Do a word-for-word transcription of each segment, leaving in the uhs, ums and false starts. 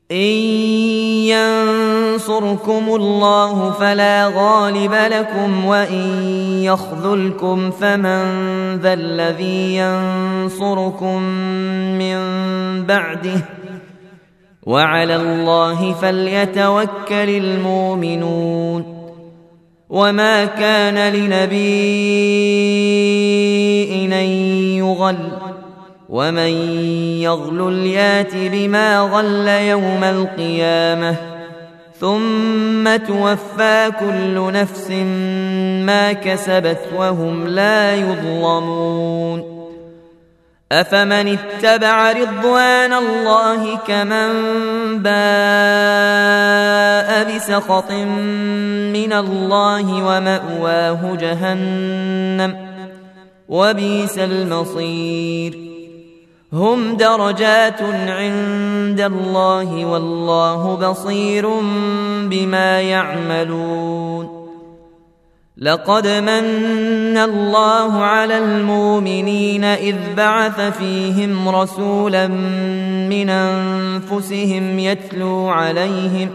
إن ينصركم الله فلا غالب لكم وإن يخذلكم فمن ذا الذي ينصركم من بعده وعلى الله فليتوكل المؤمنون. وما كان لنبي أن يغل ومن يغلل يات بما غل يوم القيامة ثم توفى كل نفس ما كسبت وهم لا يظلمون. أفمن اتبع رضوان الله كمن باء بسخط من الله ومأواه جهنم وبئس المصير. هم درجات عند الله والله بصير بما يعملون. لقد من الله على المؤمنين إذ بعث فيهم رسولا من أنفسهم يتلو عليهم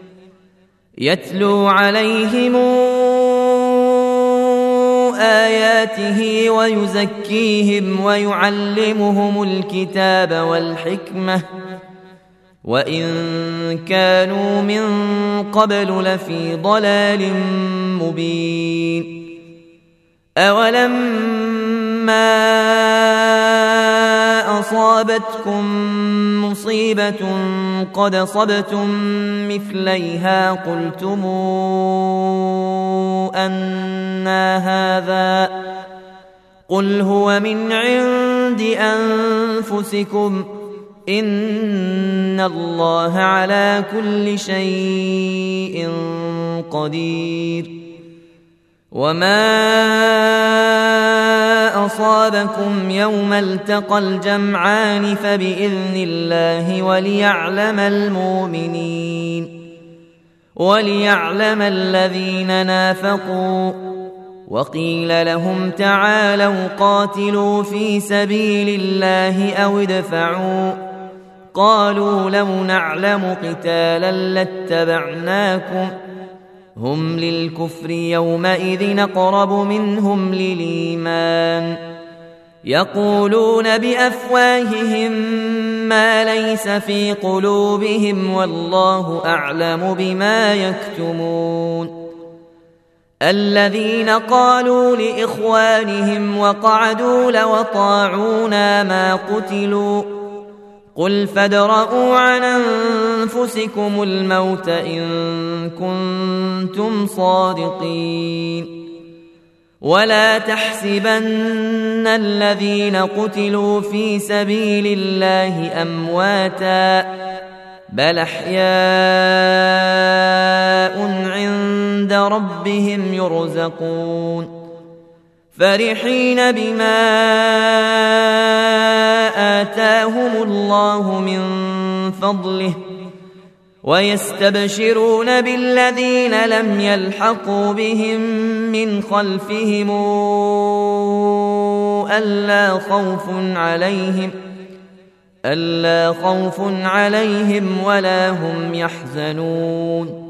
يتلو عليهم آياته ويزكيهم ويعلمهم الكتاب والحكمة وإن كانوا من قبل لفي ضلال مبين. أولما أصابتكم مصيبة قد أصبتم مثليها قلتم أنى هذا قل هو من عند أنفسكم إن الله على كل شيء قدير. وما أصابكم يوم التقى الجمعان فبإذن الله وليعلم المؤمنين وليعلم الذين نافقوا. وقيل لهم تعالوا قاتلوا في سبيل الله أو ادفعوا قالوا لو نعلم قتالا لاتبعناكم هم للكفر يومئذ أقرب منهم للإيمان يقولون بأفواههم ما ليس في قلوبهم والله أعلم بما يكتمون. الذين قالوا لإخوانهم وقعدوا لو أطاعونا ما قتلوا قل فادرءوا عن أنفسكم الموت إن كنتم صادقين. ولا تحسبن الذين قتلوا في سبيل الله أمواتا بل أحياء عند ربهم يرزقون فرحين بما آتاهم الله من فضله ويستبشرون بالذين لم يلحقوا بهم من خلفهم ألا خوف عليهم ألا خوف عليهم ولا هم يحزنون.